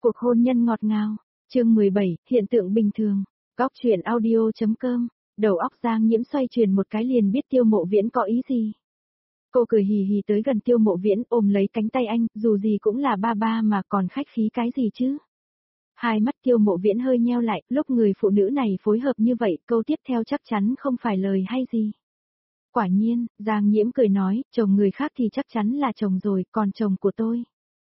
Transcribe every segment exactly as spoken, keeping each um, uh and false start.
Cuộc hôn nhân ngọt ngào. Chương mười bảy, hiện tượng bình thường. Góc truyện audio.com. Đầu óc Giang Nhiễm xoay chuyển một cái liền biết Tiêu Mộ Viễn có ý gì. Cô cười hì hì tới gần Tiêu Mộ Viễn, ôm lấy cánh tay anh, dù gì cũng là ba ba mà còn khách khí cái gì chứ. Hai mắt Tiêu Mộ Viễn hơi nheo lại, lúc người phụ nữ này phối hợp như vậy, câu tiếp theo chắc chắn không phải lời hay gì. Quả nhiên, Giang Nhiễm cười nói, chồng người khác thì chắc chắn là chồng rồi, còn chồng của tôi.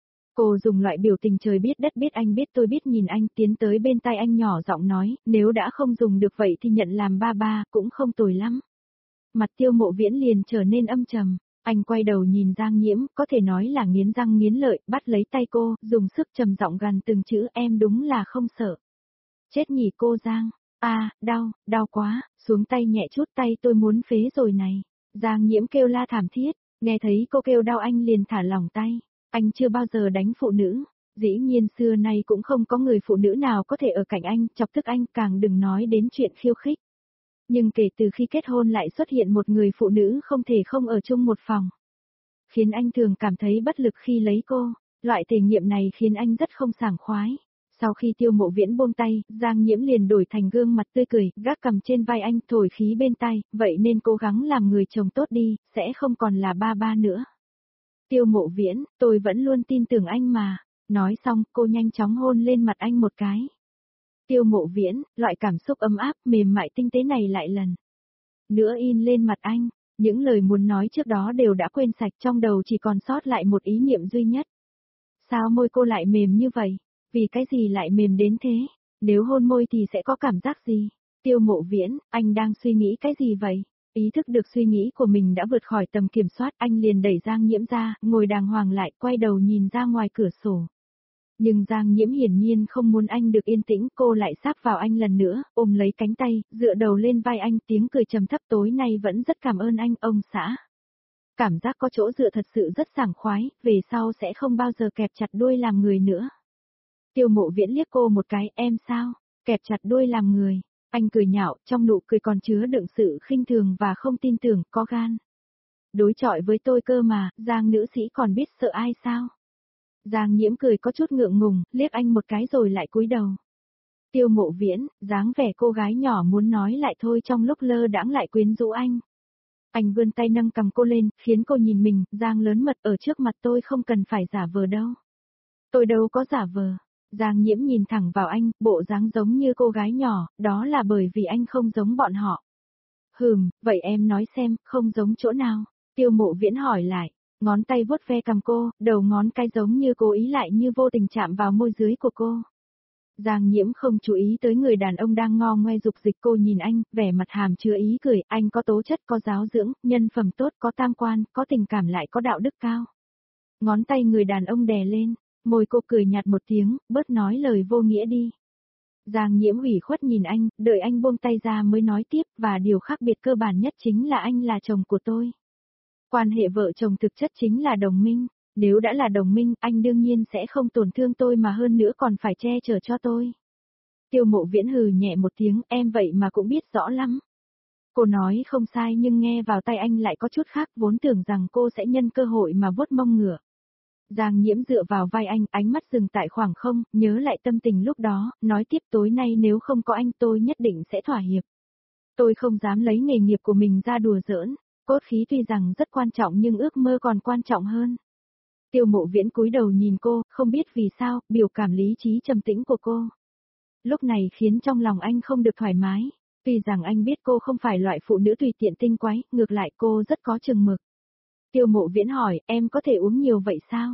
Cô dùng loại biểu tình trời biết đất biết anh biết tôi biết nhìn anh, tiến tới bên tai anh nhỏ giọng nói, nếu đã không dùng được vậy thì nhận làm ba ba, cũng không tồi lắm. Mặt Tiêu Mộ Viễn liền trở nên âm trầm, anh quay đầu nhìn Giang Nhiễm, có thể nói là nghiến răng nghiến lợi, bắt lấy tay cô, dùng sức trầm giọng gằn từng chữ, em đúng là không sợ. Chết nhỉ cô Giang, a, đau, đau quá, xuống tay nhẹ chút, tay tôi muốn phế rồi này. Giang Nhiễm kêu la thảm thiết, nghe thấy cô kêu đau anh liền thả lỏng tay. Anh chưa bao giờ đánh phụ nữ, dĩ nhiên xưa nay cũng không có người phụ nữ nào có thể ở cạnh anh, chọc tức anh, càng đừng nói đến chuyện khiêu khích. Nhưng kể từ khi kết hôn lại xuất hiện một người phụ nữ không thể không ở chung một phòng. Khiến anh thường cảm thấy bất lực khi lấy cô, loại thể nghiệm này khiến anh rất không sảng khoái. Sau khi Tiêu Mộ Viễn buông tay, Giang Nhiễm liền đổi thành gương mặt tươi cười, gác cầm trên vai anh, thổi khí bên tai, vậy nên cố gắng làm người chồng tốt đi, sẽ không còn là ba ba nữa. Tiêu Mộ Viễn, tôi vẫn luôn tin tưởng anh mà. Nói xong, cô nhanh chóng hôn lên mặt anh một cái. Tiêu Mộ Viễn, loại cảm xúc ấm áp, mềm mại tinh tế này lại lần nữa in lên mặt anh. Những lời muốn nói trước đó đều đã quên sạch, trong đầu chỉ còn sót lại một ý niệm duy nhất. Sao môi cô lại mềm như vậy? Vì cái gì lại mềm đến thế? Nếu hôn môi thì sẽ có cảm giác gì? Tiêu Mộ Viễn, anh đang suy nghĩ cái gì vậy? Ý thức được suy nghĩ của mình đã vượt khỏi tầm kiểm soát, anh liền đẩy Giang Nhiễm ra, ngồi đàng hoàng lại, quay đầu nhìn ra ngoài cửa sổ. Nhưng Giang Nhiễm hiển nhiên không muốn anh được yên tĩnh, cô lại sáp vào anh lần nữa, ôm lấy cánh tay, dựa đầu lên vai anh, tiếng cười trầm thấp, tối nay vẫn rất cảm ơn anh, ông xã. Cảm giác có chỗ dựa thật sự rất sảng khoái, về sau sẽ không bao giờ kẹp chặt đuôi làm người nữa. Tiêu Mộ Viễn liếc cô một cái, em sao? Kẹp chặt đuôi làm người. Anh cười nhạo, trong nụ cười còn chứa đựng sự khinh thường và không tin tưởng, có gan. Đối chọi với tôi cơ mà, Giang nữ sĩ còn biết sợ ai sao? Giang Nhiễm cười có chút ngượng ngùng, liếc anh một cái rồi lại cúi đầu. Tiêu Mộ Viễn, dáng vẻ cô gái nhỏ muốn nói lại thôi trong lúc lơ đãng lại quyến rũ anh. Anh vươn tay nâng cầm cô lên, khiến cô nhìn mình, Giang lớn mật ở trước mặt tôi không cần phải giả vờ đâu. Tôi đâu có giả vờ. Giang Nhiễm nhìn thẳng vào anh, bộ dáng giống như cô gái nhỏ, đó là bởi vì anh không giống bọn họ. Hừm, vậy em nói xem, không giống chỗ nào? Tiêu Mộ Viễn hỏi lại, ngón tay vuốt ve cằm cô, đầu ngón cái giống như cố ý lại như vô tình chạm vào môi dưới của cô. Giang Nhiễm không chú ý tới người đàn ông đang ngo ngoe dục dịch, cô nhìn anh, vẻ mặt hàm chứa ý cười, anh có tố chất, có giáo dưỡng, nhân phẩm tốt, có tam quan, có tình cảm lại có đạo đức cao. Ngón tay người đàn ông đè lên. Môi cô cười nhạt một tiếng, bớt nói lời vô nghĩa đi. Giang Nhiễm ủy khuất nhìn anh, đợi anh buông tay ra mới nói tiếp, và điều khác biệt cơ bản nhất chính là anh là chồng của tôi. Quan hệ vợ chồng thực chất chính là đồng minh, nếu đã là đồng minh, anh đương nhiên sẽ không tổn thương tôi mà hơn nữa còn phải che chở cho tôi. Tiêu Mộ Viễn hừ nhẹ một tiếng, em vậy mà cũng biết rõ lắm. Cô nói không sai nhưng nghe vào tay anh lại có chút khác, vốn tưởng rằng cô sẽ nhân cơ hội mà vuốt mông ngựa. Giang Nhiễm dựa vào vai anh, ánh mắt dừng tại khoảng không, nhớ lại tâm tình lúc đó, nói tiếp tối nay nếu không có anh tôi nhất định sẽ thỏa hiệp. Tôi không dám lấy nghề nghiệp của mình ra đùa giỡn, cốt khí tuy rằng rất quan trọng nhưng ước mơ còn quan trọng hơn. Tiêu Mộ Viễn cúi đầu nhìn cô, không biết vì sao, biểu cảm lý trí trầm tĩnh của cô. Lúc này khiến trong lòng anh không được thoải mái, tuy rằng anh biết cô không phải loại phụ nữ tùy tiện tinh quái, ngược lại cô rất có chừng mực. Tiêu Mộ Viễn hỏi, em có thể uống nhiều vậy sao?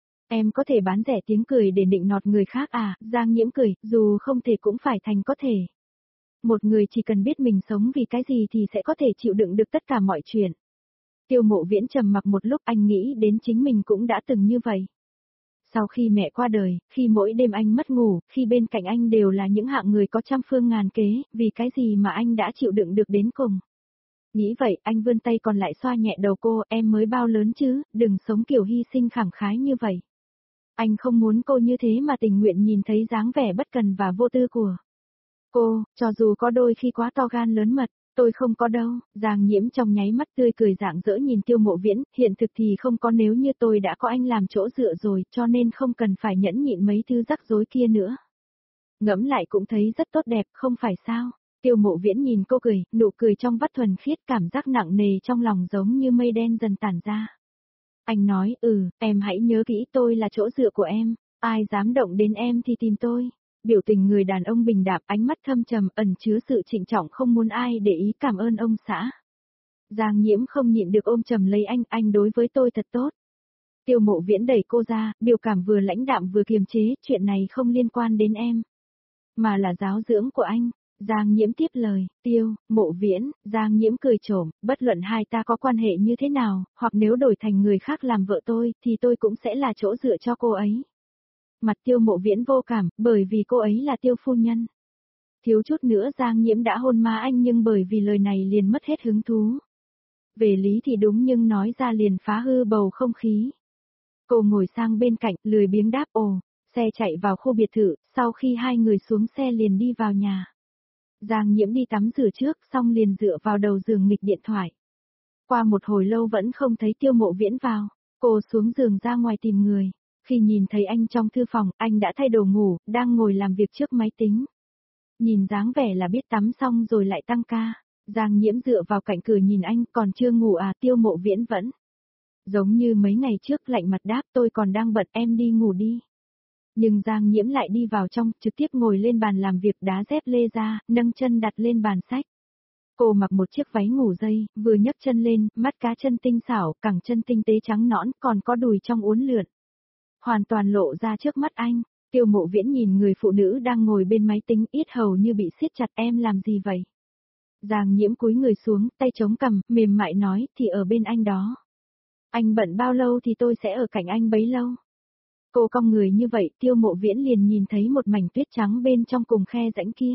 Em có thể bán rẻ tiếng cười để định nọt người khác à? Giang Nhiễm cười, dù không thể cũng phải thành có thể. Một người chỉ cần biết mình sống vì cái gì thì sẽ có thể chịu đựng được tất cả mọi chuyện. Tiêu Mộ Viễn trầm mặc một lúc, anh nghĩ đến chính mình cũng đã từng như vậy. Sau khi mẹ qua đời, khi mỗi đêm anh mất ngủ, khi bên cạnh anh đều là những hạng người có trăm phương ngàn kế, vì cái gì mà anh đã chịu đựng được đến cùng. Nghĩ vậy, anh vươn tay còn lại xoa nhẹ đầu cô, em mới bao lớn chứ, đừng sống kiểu hy sinh khẳng khái như vậy. Anh không muốn cô như thế mà tình nguyện nhìn thấy dáng vẻ bất cần và vô tư của cô, cho dù có đôi khi quá to gan lớn mật. Tôi không có đâu, Giang Nhiễm trong nháy mắt tươi cười rạng rỡ nhìn Tiêu Mộ Viễn, hiện thực thì không có, nếu như tôi đã có anh làm chỗ dựa rồi, cho nên không cần phải nhẫn nhịn mấy thứ rắc rối kia nữa. Ngẫm lại cũng thấy rất tốt đẹp, không phải sao? Tiêu Mộ Viễn nhìn cô cười, nụ cười trong vắt thuần khiết, cảm giác nặng nề trong lòng giống như mây đen dần tản ra. Anh nói, ừ, em hãy nhớ kỹ tôi là chỗ dựa của em, ai dám động đến em thì tìm tôi. Biểu tình người đàn ông bình đạm, ánh mắt thâm trầm, ẩn chứa sự trịnh trọng, không muốn ai để ý, cảm ơn ông xã. Giang Nhiễm không nhịn được ôm chầm lấy anh, anh đối với tôi thật tốt. Tiêu Mộ Viễn đẩy cô ra, biểu cảm vừa lãnh đạm vừa kiềm chế, chuyện này không liên quan đến em, mà là giáo dưỡng của anh. Giang Nhiễm tiếp lời, Tiêu, Mộ Viễn, Giang Nhiễm cười trộm, bất luận hai ta có quan hệ như thế nào, hoặc nếu đổi thành người khác làm vợ tôi, thì tôi cũng sẽ là chỗ dựa cho cô ấy. Mặt Tiêu Mộ Viễn vô cảm, bởi vì cô ấy là Tiêu phu nhân. Thiếu chút nữa Giang Nhiễm đã hôn má anh, nhưng bởi vì lời này liền mất hết hứng thú. Về lý thì đúng, nhưng nói ra liền phá hư bầu không khí. Cô ngồi sang bên cạnh, lười biếng đáp ồ, xe chạy vào khu biệt thự, sau khi hai người xuống xe liền đi vào nhà. Giang Nhiễm đi tắm rửa trước, xong liền dựa vào đầu giường nghịch điện thoại. Qua một hồi lâu vẫn không thấy Tiêu Mộ Viễn vào, cô xuống giường ra ngoài tìm người. Khi nhìn thấy anh trong thư phòng, anh đã thay đồ ngủ, đang ngồi làm việc trước máy tính. Nhìn dáng vẻ là biết tắm xong rồi lại tăng ca. Giang Nhiễm dựa vào cạnh cửa nhìn anh, còn chưa ngủ à? Tiêu Mộ Viễn vẫn giống như mấy ngày trước, lạnh mặt đáp, tôi còn đang bận, em đi ngủ đi. Nhưng Giang Nhiễm lại đi vào trong, trực tiếp ngồi lên bàn làm việc, đá dép lê ra, nâng chân đặt lên bàn sách. Cô mặc một chiếc váy ngủ dây, vừa nhấc chân lên, mắt cá chân tinh xảo, cẳng chân tinh tế trắng nõn, còn có đùi trong uốn lượn. Hoàn toàn lộ ra trước mắt anh. Tiêu Mộ Viễn nhìn người phụ nữ đang ngồi bên máy tính, yết hầu như bị siết chặt, em làm gì vậy? Giang Nhiễm cúi người xuống, tay chống cằm, mềm mại nói, thì ở bên anh đó. Anh bận bao lâu thì tôi sẽ ở cạnh anh bấy lâu. Cô cong người như vậy, Tiêu Mộ Viễn liền nhìn thấy một mảnh tuyết trắng bên trong cùng khe rãnh kia.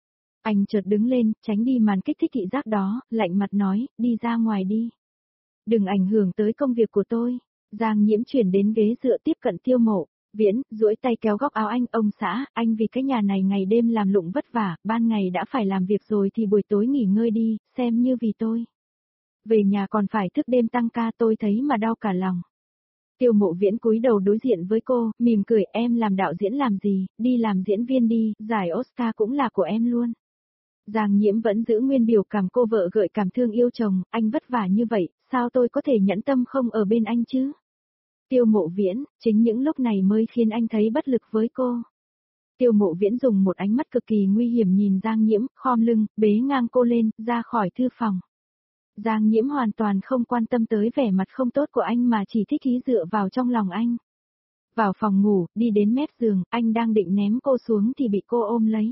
Anh chợt đứng lên, tránh đi màn kích thích thị giác đó, lạnh mặt nói, đi ra ngoài đi. Đừng ảnh hưởng tới công việc của tôi. Giang Nhiễm chuyển đến ghế dựa tiếp cận Tiêu Mộ Viễn, duỗi tay kéo góc áo anh, ông xã, anh vì cái nhà này ngày đêm làm lụng vất vả, ban ngày đã phải làm việc rồi thì buổi tối nghỉ ngơi đi, xem như vì tôi. Về nhà còn phải thức đêm tăng ca, tôi thấy mà đau cả lòng. Tiêu Mộ Viễn cúi đầu đối diện với cô, mỉm cười, em làm đạo diễn làm gì, đi làm diễn viên đi, giải Oscar cũng là của em luôn. Giang Nhiễm vẫn giữ nguyên biểu cảm cô vợ gợi cảm thương yêu chồng, anh vất vả như vậy, sao tôi có thể nhẫn tâm không ở bên anh chứ? Tiêu Mộ Viễn, chính những lúc này mới khiến anh thấy bất lực với cô. Tiêu Mộ Viễn dùng một ánh mắt cực kỳ nguy hiểm nhìn Giang Nhiễm, khom lưng, bế ngang cô lên, ra khỏi thư phòng. Giang Nhiễm hoàn toàn không quan tâm tới vẻ mặt không tốt của anh mà chỉ thích ý dựa vào trong lòng anh. Vào phòng ngủ, đi đến mép giường, anh đang định ném cô xuống thì bị cô ôm lấy.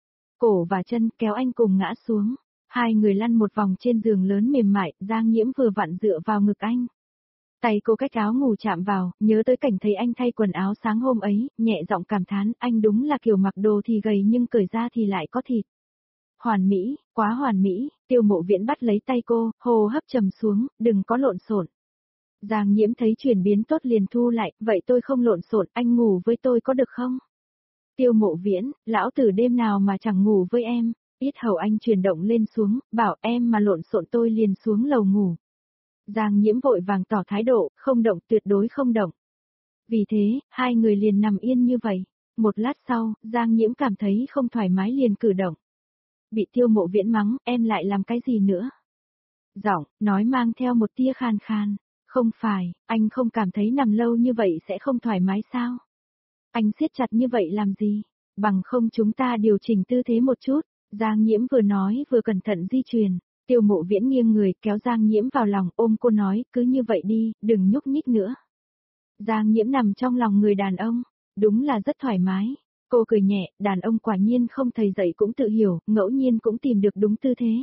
Cổ và chân kéo anh cùng ngã xuống. Hai người lăn một vòng trên giường lớn mềm mại, Giang Nhiễm vừa vặn dựa vào ngực anh. Tay cô cách áo ngủ chạm vào, nhớ tới cảnh thấy anh thay quần áo sáng hôm ấy, nhẹ giọng cảm thán, anh đúng là kiểu mặc đồ thì gầy nhưng cởi ra thì lại có thịt. Hoàn mỹ, quá hoàn mỹ. Tiêu Mộ Viễn bắt lấy tay cô, hô hấp trầm xuống, đừng có lộn xộn. Giang Nhiễm thấy chuyển biến tốt liền thu lại, vậy tôi không lộn xộn, anh ngủ với tôi có được không? Tiêu Mộ Viễn, lão tử đêm nào mà chẳng ngủ với em. Yết hầu anh chuyển động lên xuống, bảo em mà lộn xộn tôi liền xuống lầu ngủ. Giang Nhiễm vội vàng tỏ thái độ, không động, tuyệt đối không động. Vì thế, hai người liền nằm yên như vậy. Một lát sau, Giang Nhiễm cảm thấy không thoải mái liền cử động. Bị Tiêu Mộ Viễn mắng, em lại làm cái gì nữa? Giọng, nói mang theo một tia khan khan. Không phải, anh không cảm thấy nằm lâu như vậy sẽ không thoải mái sao? Anh siết chặt như vậy làm gì? Bằng không chúng ta điều chỉnh tư thế một chút. Giang Nhiễm vừa nói vừa cẩn thận di chuyển. Tiêu Mộ Viễn nghiêng người kéo Giang Nhiễm vào lòng, ôm cô nói, cứ như vậy đi, đừng nhúc nhích nữa. Giang Nhiễm nằm trong lòng người đàn ông, đúng là rất thoải mái. Cô cười nhẹ, đàn ông quả nhiên không thầy dạy cũng tự hiểu, ngẫu nhiên cũng tìm được đúng tư thế.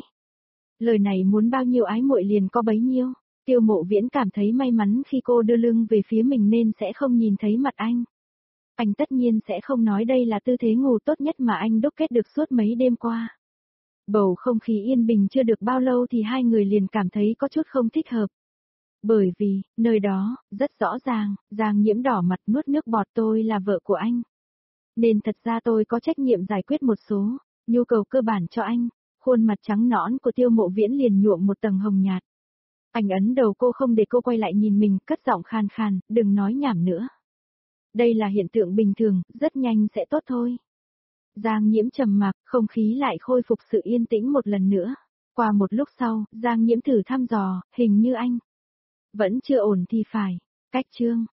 Lời này muốn bao nhiêu ái muội liền có bấy nhiêu. Tiêu Mộ Viễn cảm thấy may mắn khi cô đưa lưng về phía mình nên sẽ không nhìn thấy mặt anh. Anh tất nhiên sẽ không nói đây là tư thế ngủ tốt nhất mà anh đúc kết được suốt mấy đêm qua. Bầu không khí yên bình chưa được bao lâu thì hai người liền cảm thấy có chút không thích hợp. Bởi vì, nơi đó, rất rõ ràng, Giang Nhiễm đỏ mặt nuốt nước bọt, tôi là vợ của anh. Nên thật ra tôi có trách nhiệm giải quyết một số nhu cầu cơ bản cho anh. Khuôn mặt trắng nõn của Tiêu Mộ Viễn liền nhuộm một tầng hồng nhạt. Anh ấn đầu cô không để cô quay lại nhìn mình, cất giọng khan khan, đừng nói nhảm nữa. Đây là hiện tượng bình thường, rất nhanh sẽ tốt thôi. Giang Nhiễm trầm mặc, không khí lại khôi phục sự yên tĩnh một lần nữa. Qua một lúc sau, Giang Nhiễm thử thăm dò, hình như anh vẫn chưa ổn thì phải. Cách chương